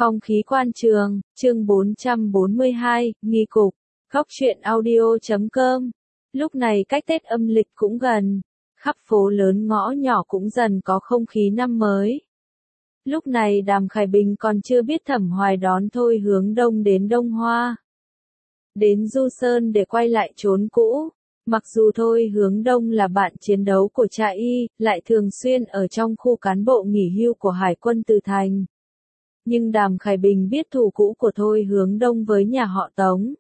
Phong khí quan trường, chương 442, nghi cục, góc truyện audio.com. Lúc này cách Tết âm lịch cũng gần, khắp phố lớn ngõ nhỏ cũng dần có không khí năm mới. Lúc này Đàm Khải Bình còn chưa biết Thẩm Hoài đón Thôi Hướng Đông đến Đông Hoa. Đến Du Sơn để quay lại chốn cũ. Mặc dù Thôi Hướng Đông là bạn chiến đấu của cha y, lại thường xuyên ở trong khu cán bộ nghỉ hưu của Hải quân Từ Thành. Nhưng Đàm Khải Bình biết thù cũ của Thôi Hướng Đông với nhà họ Tống.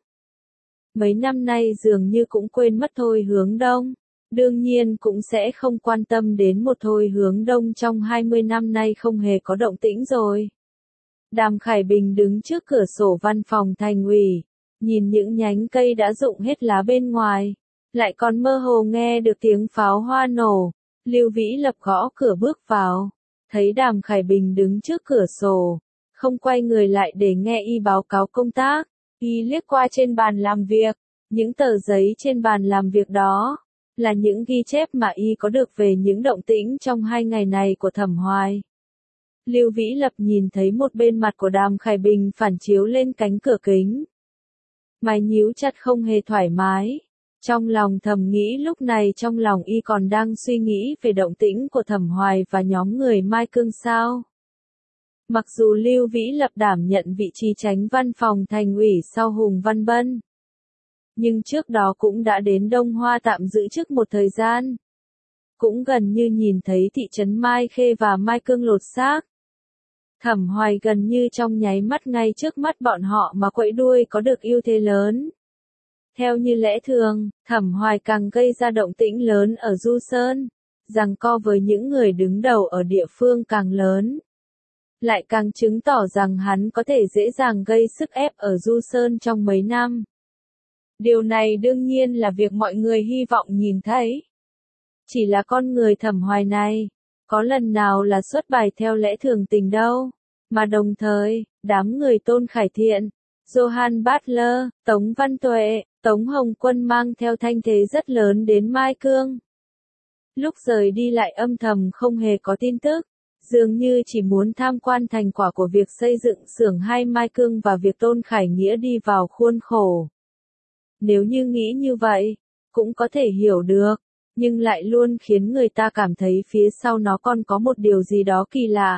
Mấy năm nay dường như cũng quên mất Thôi Hướng Đông. Đương nhiên cũng sẽ không quan tâm đến một Thôi Hướng Đông trong 20 năm nay không hề có động tĩnh rồi. Đàm Khải Bình đứng trước cửa sổ văn phòng thành ủy, nhìn những nhánh cây đã rụng hết lá bên ngoài. Lại còn mơ hồ nghe được tiếng pháo hoa nổ. Lưu Vĩ Lập gõ cửa bước vào. Thấy Đàm Khải Bình đứng trước cửa sổ. Không quay người lại để nghe y báo cáo công tác. Y liếc qua trên bàn làm việc. Những tờ giấy trên bàn làm việc đó là những ghi chép mà y có được về những động tĩnh trong 2 ngày này của Thẩm Hoài. Lưu Vĩ Lập nhìn thấy một bên mặt của Đàm Khải Bình phản chiếu lên cánh cửa kính. Mày nhíu chặt không hề thoải mái. Trong lòng thầm nghĩ lúc này trong lòng y còn đang suy nghĩ về động tĩnh của Thẩm Hoài và nhóm người Mai Cương sao. Mặc dù Lưu Vĩ Lập đảm nhận vị trí chánh văn phòng thành ủy sau Hùng Văn Bân. Nhưng trước đó cũng đã đến Đông Hoa tạm giữ chức một thời gian. Cũng gần như nhìn thấy thị trấn Mai Khê và Mai Cương lột xác. Thẩm Hoài gần như trong nháy mắt ngay trước mắt bọn họ mà quẫy đuôi có được ưu thế lớn. Theo như lẽ thường, Thẩm Hoài càng gây ra động tĩnh lớn ở Du Sơn, giằng co với những người đứng đầu ở địa phương càng lớn. Lại càng chứng tỏ rằng hắn có thể dễ dàng gây sức ép ở Du Sơn trong mấy năm. Điều này đương nhiên là việc mọi người hy vọng nhìn thấy. Chỉ là con người Thẩm Hoài này, có lần nào là xuất bài theo lẽ thường tình đâu. Mà đồng thời, đám người Tôn Khải Thiện, Johann Butler, Tống Văn Tuệ, Tống Hồng Quân mang theo thanh thế rất lớn đến Mai Cương. Lúc rời đi lại âm thầm không hề có tin tức, dường như chỉ muốn tham quan thành quả của việc xây dựng xưởng 2 Mai Cương và việc Tôn Khải Nghĩa đi vào khuôn khổ. Nếu như nghĩ như vậy, cũng có thể hiểu được, nhưng lại luôn khiến người ta cảm thấy phía sau nó còn có một điều gì đó kỳ lạ.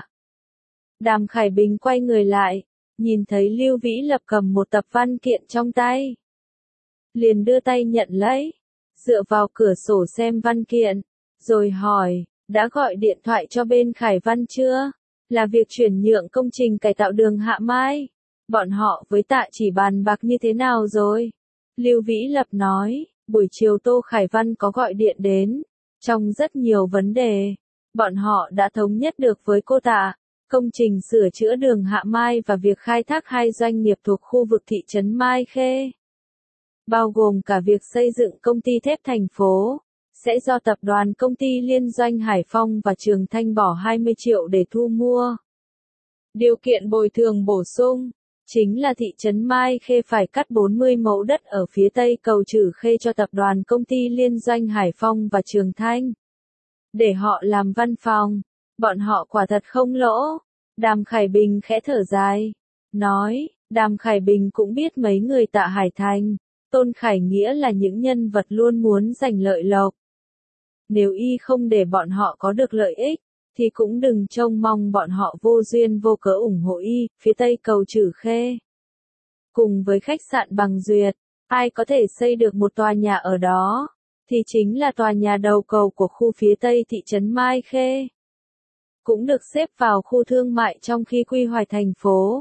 Đàm Khải Bình quay người lại, nhìn thấy Lưu Vĩ Lập cầm một tập văn kiện trong tay. Liền đưa tay nhận lấy, dựa vào cửa sổ xem văn kiện, rồi hỏi, đã gọi điện thoại cho bên Khải Văn chưa? Là việc chuyển nhượng công trình cải tạo đường Hạ Mai. Bọn họ với Tạ Chỉ bàn bạc như thế nào rồi? Lưu Vĩ Lập nói, buổi chiều Tô Khải Văn có gọi điện đến. Trong rất nhiều vấn đề, bọn họ đã thống nhất được với cô Tạ. Công trình sửa chữa đường Hạ Mai và việc khai thác 2 doanh nghiệp thuộc khu vực thị trấn Mai Khê. Bao gồm cả việc xây dựng công ty thép thành phố, sẽ do tập đoàn công ty liên doanh Hải Phong và Trường Thanh bỏ 20 triệu để thu mua. Điều kiện bồi thường bổ sung, chính là thị trấn Mai Khê phải cắt 40 mẫu đất ở phía tây cầu Trử Khê cho tập đoàn công ty liên doanh Hải Phong và Trường Thanh. Để họ làm văn phòng, bọn họ quả thật không lỗ. Đàm Khải Bình khẽ thở dài, nói, Đàm Khải Bình cũng biết mấy người Tạ Hải Thành, Tôn Khải Nghĩa là những nhân vật luôn muốn giành lợi lộc. Nếu y không để bọn họ có được lợi ích, thì cũng đừng trông mong bọn họ vô duyên vô cớ ủng hộ y, phía tây cầu Trử Khê. Cùng với khách sạn Bằng Duyệt, ai có thể xây được một tòa nhà ở đó, thì chính là tòa nhà đầu cầu của khu phía tây thị trấn Mai Khê. Cũng được xếp vào khu thương mại trong khi quy hoạch thành phố.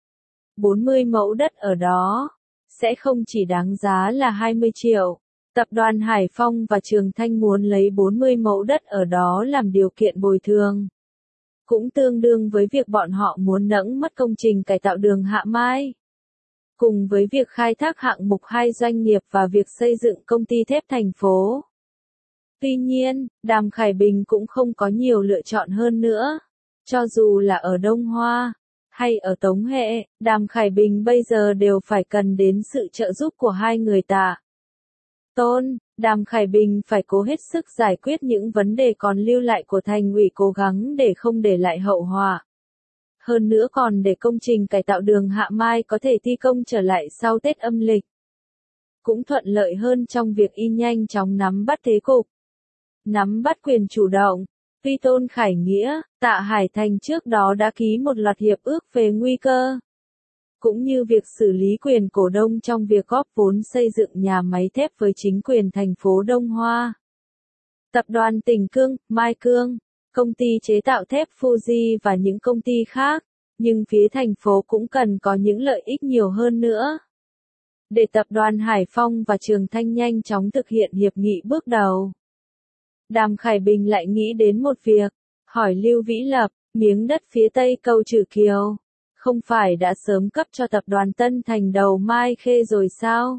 40 mẫu đất ở đó, sẽ không chỉ đáng giá là 20 triệu. Tập đoàn Hải Phong và Trường Thanh muốn lấy 40 mẫu đất ở đó làm điều kiện bồi thường. Cũng tương đương với việc bọn họ muốn nẫng mất công trình cải tạo đường Hạ Mai. Cùng với việc khai thác hạng mục 2 doanh nghiệp và việc xây dựng công ty thép thành phố. Tuy nhiên, Đàm Khải Bình cũng không có nhiều lựa chọn hơn nữa. Cho dù là ở Đông Hoa, hay ở Tống Hệ, Đàm Khải Bình bây giờ đều phải cần đến sự trợ giúp của 2 người Tạ. Tôn, Đàm Khải Bình phải cố hết sức giải quyết những vấn đề còn lưu lại của thành ủy, cố gắng để không để lại hậu họa. hơn nữa còn để công trình cải tạo đường Hạ Mai có thể thi công trở lại sau Tết âm lịch. Cũng thuận lợi hơn trong việc y nhanh chóng nắm bắt thế cục. Nắm bắt quyền chủ động, tuy Tôn Khải Nghĩa, Tạ Hải Thành trước đó đã ký một loạt hiệp ước về nguy cơ, cũng như việc xử lý quyền cổ đông trong việc góp vốn xây dựng nhà máy thép với chính quyền thành phố Đông Hoa. Tập đoàn Tỉnh Cương, Mai Cương, công ty chế tạo thép Fuji và những công ty khác, nhưng phía thành phố cũng cần có những lợi ích nhiều hơn nữa. Để tập đoàn Hải Phong và Trường Thanh nhanh chóng thực hiện hiệp nghị bước đầu. Đàm Khải Bình lại nghĩ đến một việc, hỏi Lưu Vĩ Lập, miếng đất phía tây cầu Trử Kiều, không phải đã sớm cấp cho tập đoàn Tân Thành Đầu Mai Khê rồi sao?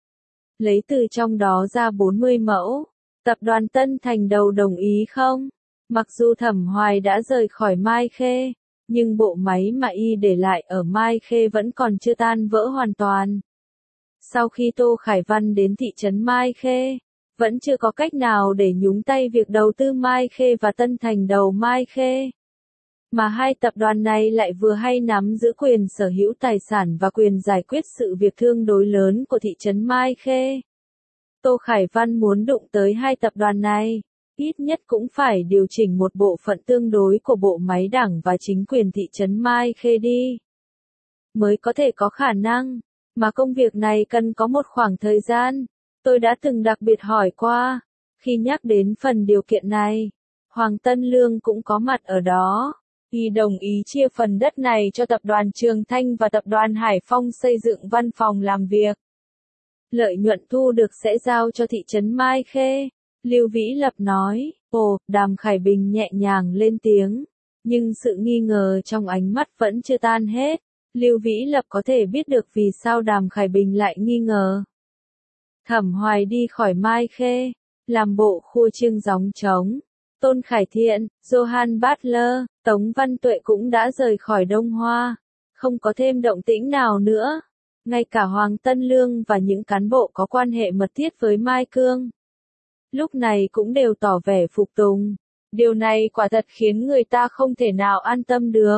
Lấy từ trong đó ra 40 mẫu, tập đoàn Tân Thành Đầu đồng ý không? Mặc dù Thẩm Hoài đã rời khỏi Mai Khê, nhưng bộ máy mà y để lại ở Mai Khê vẫn còn chưa tan vỡ hoàn toàn. Sau khi Tô Khải Văn đến thị trấn Mai Khê, vẫn chưa có cách nào để nhúng tay việc đầu tư Mai Khê và Tân Thành Đầu Mai Khê. Mà hai tập đoàn này lại vừa hay nắm giữ quyền sở hữu tài sản và quyền giải quyết sự việc tương đối lớn của thị trấn Mai Khê. Tô Khải Văn muốn đụng tới hai tập đoàn này, ít nhất cũng phải điều chỉnh một bộ phận tương đối của bộ máy đảng và chính quyền thị trấn Mai Khê đi. Mới có thể có khả năng, mà công việc này cần có một khoảng thời gian. Tôi đã từng đặc biệt hỏi qua, khi nhắc đến phần điều kiện này, Hoàng Tân Lương cũng có mặt ở đó. Y đồng ý chia phần đất này cho tập đoàn Trường Thanh và tập đoàn Hải Phong xây dựng văn phòng làm việc. Lợi nhuận thu được sẽ giao cho thị trấn Mai Khê. Lưu Vĩ Lập nói, Đàm Khải Bình nhẹ nhàng lên tiếng, nhưng sự nghi ngờ trong ánh mắt vẫn chưa tan hết. Lưu Vĩ Lập có thể biết được vì sao Đàm Khải Bình lại nghi ngờ. Thẩm Hoài đi khỏi Mai Khê, làm bộ khua chiêng gióng trống. Tôn Khải Thiện, Johann Butler, Tống Văn Tuệ cũng đã rời khỏi Đông Hoa. Không có thêm động tĩnh nào nữa. Ngay cả Hoàng Tân Lương và những cán bộ có quan hệ mật thiết với Mai Cương, lúc này cũng đều tỏ vẻ phục tùng. Điều này quả thật khiến người ta không thể nào an tâm được.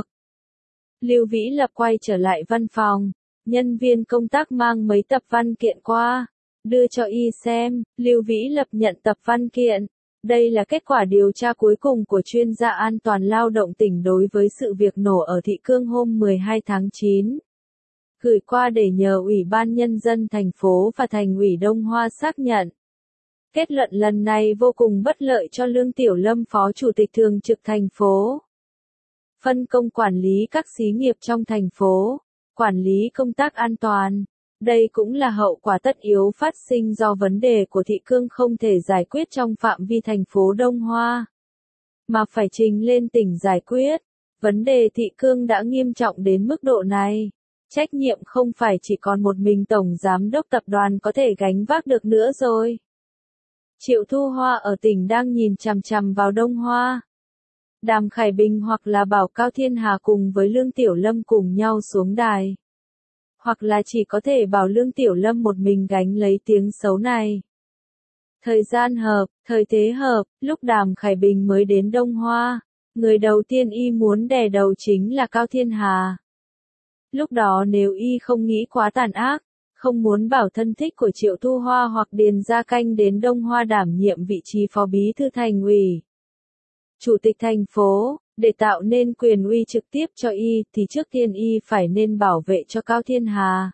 Lưu Vĩ Lập quay trở lại văn phòng. Nhân viên công tác mang mấy tập văn kiện qua, đưa cho y xem. Lưu Vĩ Lập nhận tập văn kiện. Đây là kết quả điều tra cuối cùng của chuyên gia an toàn lao động tỉnh đối với sự việc nổ ở Thị Cương hôm 12 tháng 9. Gửi qua để nhờ Ủy ban Nhân dân thành phố và Thành ủy Đông Hoa xác nhận. Kết luận lần này vô cùng bất lợi cho Lương Tiểu Lâm Phó Chủ tịch Thường trực thành phố. Phân công quản lý các xí nghiệp trong thành phố, quản lý công tác an toàn. Đây cũng là hậu quả tất yếu phát sinh do vấn đề của Thị Cương không thể giải quyết trong phạm vi thành phố Đông Hoa, mà phải trình lên tỉnh giải quyết. Vấn đề Thị Cương đã nghiêm trọng đến mức độ này. Trách nhiệm không phải chỉ còn một mình Tổng Giám đốc tập đoàn có thể gánh vác được nữa rồi. Triệu Thu Hoa ở tỉnh đang nhìn chằm chằm vào Đông Hoa. Đàm Khải Bình hoặc là bảo Cao Thiên Hà cùng với Lương Tiểu Lâm cùng nhau xuống đài, hoặc là chỉ có thể bảo Lương Tiểu Lâm một mình gánh lấy tiếng xấu này. Thời gian hợp, thời thế hợp, lúc Đàm Khải Bình mới đến Đông Hoa, người đầu tiên y muốn đè đầu chính là Cao Thiên Hà. Lúc đó nếu y không nghĩ quá tàn ác, không muốn bảo thân thích của Triệu Thu Hoa hoặc Điền Gia Canh đến Đông Hoa đảm nhiệm vị trí phó bí thư thành ủy, chủ tịch thành phố, để tạo nên quyền uy trực tiếp cho y, thì trước tiên y phải nên bảo vệ cho Cao Thiên Hà.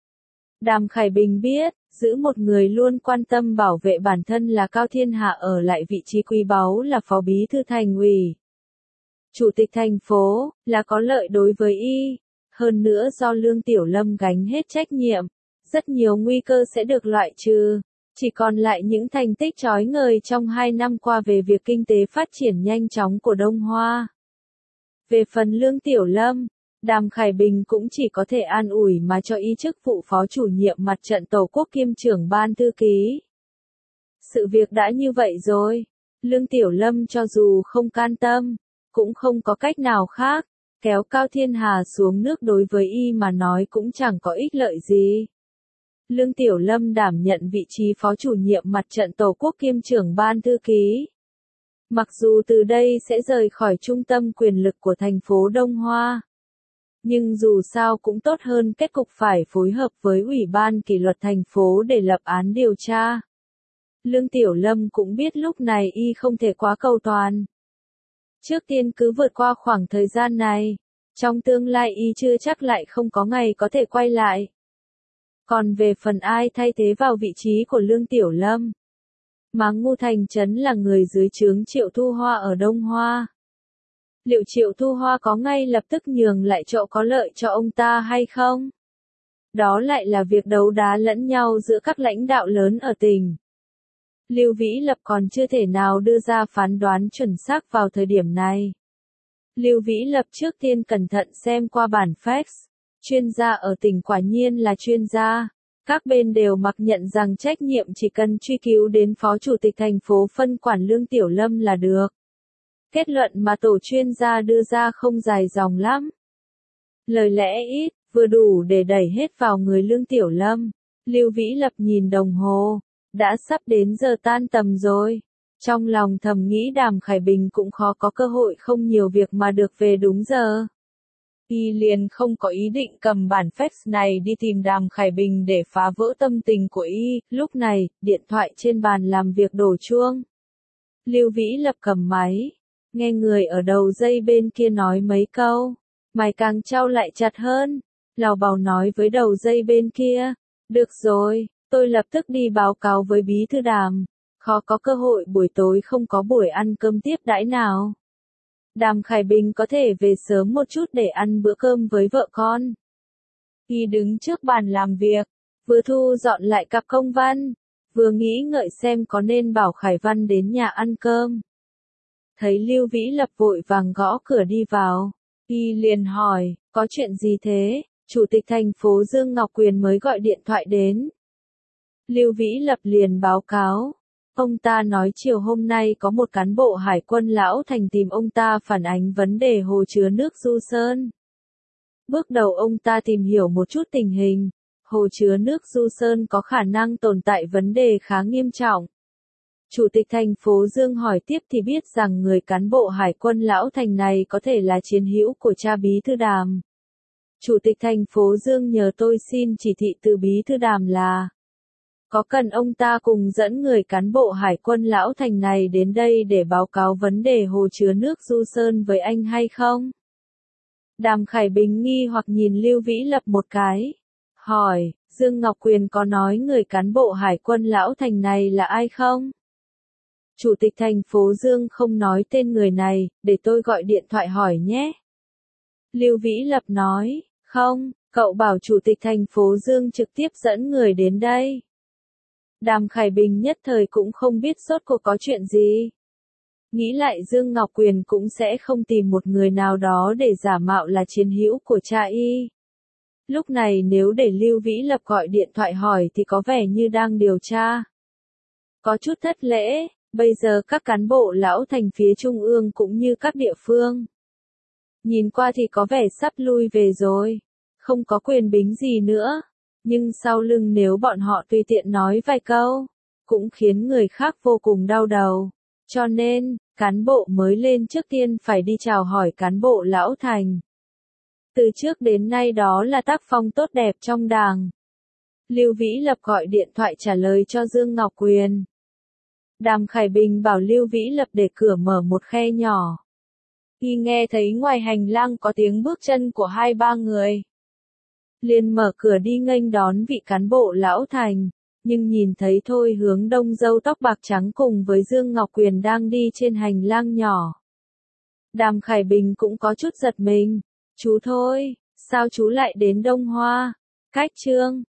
Đàm Khải Bình biết, giữ một người luôn quan tâm bảo vệ bản thân là Cao Thiên Hà ở lại vị trí quý báu là phó bí thư thành ủy, chủ tịch thành phố, là có lợi đối với y. Hơn nữa do Lương Tiểu Lâm gánh hết trách nhiệm, rất nhiều nguy cơ sẽ được loại trừ. Chỉ còn lại những thành tích chói ngời trong 2 năm qua về việc kinh tế phát triển nhanh chóng của Đông Hoa. Về phần Lương Tiểu Lâm, Đàm Khải Bình cũng chỉ có thể an ủi mà cho y chức vụ phó chủ nhiệm mặt trận Tổ quốc kiêm trưởng ban thư ký. Sự việc đã như vậy rồi, Lương Tiểu Lâm cho dù không can tâm, cũng không có cách nào khác, kéo Cao Thiên Hà xuống nước đối với y mà nói cũng chẳng có ích lợi gì. Lương Tiểu Lâm đảm nhận vị trí phó chủ nhiệm mặt trận Tổ quốc kiêm trưởng ban thư ký. Mặc dù từ đây sẽ rời khỏi trung tâm quyền lực của thành phố Đông Hoa, Nhưng dù sao cũng tốt hơn kết cục phải phối hợp với Ủy ban kỷ luật thành phố để lập án điều tra. Lương Tiểu Lâm cũng biết lúc này y không thể quá cầu toàn. Trước tiên cứ vượt qua khoảng thời gian này, trong tương lai y chưa chắc lại không có ngày có thể quay lại. Còn về phần ai thay thế vào vị trí của Lương Tiểu Lâm, Máng Ngu Thành Trấn là người dưới trướng Triệu Thu Hoa ở Đông Hoa. Liệu Triệu Thu Hoa có ngay lập tức nhường lại chỗ có lợi cho ông ta hay không? Đó lại là việc đấu đá lẫn nhau giữa các lãnh đạo lớn ở tỉnh. Lưu Vĩ Lập còn chưa thể nào đưa ra phán đoán chuẩn xác vào thời điểm này. Lưu Vĩ Lập trước tiên cẩn thận xem qua bản fax. Chuyên gia ở tỉnh quả nhiên là chuyên gia. Các bên đều mặc nhận rằng trách nhiệm chỉ cần truy cứu đến Phó Chủ tịch thành phố phân quản Lương Tiểu Lâm là được. Kết luận mà tổ chuyên gia đưa ra không dài dòng lắm. Lời lẽ ít, vừa đủ để đẩy hết vào người Lương Tiểu Lâm. Lưu Vĩ Lập nhìn đồng hồ. Đã sắp đến giờ tan tầm rồi. Trong lòng thầm nghĩ Đàm Khải Bình cũng khó có cơ hội không nhiều việc mà được về đúng giờ. Y liền không có ý định cầm bản fax này đi tìm Đàm Khải Bình để phá vỡ tâm tình của y. Lúc này, điện thoại trên bàn làm việc đổ chuông. Lưu Vĩ Lập cầm máy. Nghe người ở đầu dây bên kia nói mấy câu. Mày càng trao lại chặt hơn. Lào bào nói với đầu dây bên kia. Được rồi. Tôi lập tức đi báo cáo với bí thư Đàm. Khó có cơ hội buổi tối không có buổi ăn cơm tiếp đãi nào. Đàm Khải Bình có thể về sớm một chút để ăn bữa cơm với vợ con. Y đứng trước bàn làm việc, vừa thu dọn lại cặp công văn, vừa nghĩ ngợi xem có nên bảo Khải Văn đến nhà ăn cơm. Thấy Lưu Vĩ Lập vội vàng gõ cửa đi vào, Y liền hỏi, có chuyện gì thế? Chủ tịch thành phố Dương Ngọc Quyền mới gọi điện thoại đến. Lưu Vĩ Lập liền báo cáo. Ông ta nói chiều hôm nay có một cán bộ Hải quân Lão Thành tìm ông ta phản ánh vấn đề hồ chứa nước Du Sơn. Bước đầu ông ta tìm hiểu một chút tình hình. Hồ chứa nước Du Sơn có khả năng tồn tại vấn đề khá nghiêm trọng. Chủ tịch thành phố Dương hỏi tiếp thì biết rằng người cán bộ Hải quân Lão Thành này có thể là chiến hữu của cha bí thư Đàm. Chủ tịch thành phố Dương nhờ tôi xin chỉ thị từ bí thư Đàm là có cần ông ta cùng dẫn người cán bộ Hải quân Lão Thành này đến đây để báo cáo vấn đề hồ chứa nước Du Sơn với anh hay không? Đàm Khải Bình nghi hoặc nhìn Lưu Vĩ Lập một cái. Hỏi, Dương Ngọc Quyền có nói người cán bộ Hải quân Lão Thành này là ai không? Chủ tịch thành phố Dương không nói tên người này, để tôi gọi điện thoại hỏi nhé. Lưu Vĩ Lập nói, không, cậu bảo Chủ tịch thành phố Dương trực tiếp dẫn người đến đây. Đàm Khải Bình nhất thời cũng không biết rốt cuộc có chuyện gì. Nghĩ lại Dương Ngọc Quyền cũng sẽ không tìm một người nào đó để giả mạo là chiến hữu của cha y. Lúc này nếu để Lưu Vĩ Lập gọi điện thoại hỏi thì có vẻ như đang điều tra. Có chút thất lễ, bây giờ các cán bộ Lão Thành phía Trung ương cũng như các địa phương. Nhìn qua thì có vẻ sắp lui về rồi, không có quyền bính gì nữa. Nhưng sau lưng nếu bọn họ tùy tiện nói vài câu, cũng khiến người khác vô cùng đau đầu. Cho nên, cán bộ mới lên trước tiên phải đi chào hỏi cán bộ Lão Thành. Từ trước đến nay đó là tác phong tốt đẹp trong Đảng. Lưu Vĩ Lập gọi điện thoại trả lời cho Dương Ngọc Quyền. Đàm Khải Bình bảo Lưu Vĩ Lập để cửa mở một khe nhỏ. Khi nghe thấy ngoài hành lang có tiếng bước chân của 2-3 người, liền mở cửa đi nghênh đón vị cán bộ Lão Thành, nhưng nhìn thấy thôi Hướng Đông râu tóc bạc trắng cùng với Dương Ngọc Quyền đang đi trên hành lang nhỏ. Đàm Khải Bình cũng có chút giật mình, chú Thôi, sao chú lại đến Đông Hoa? Cách Trương,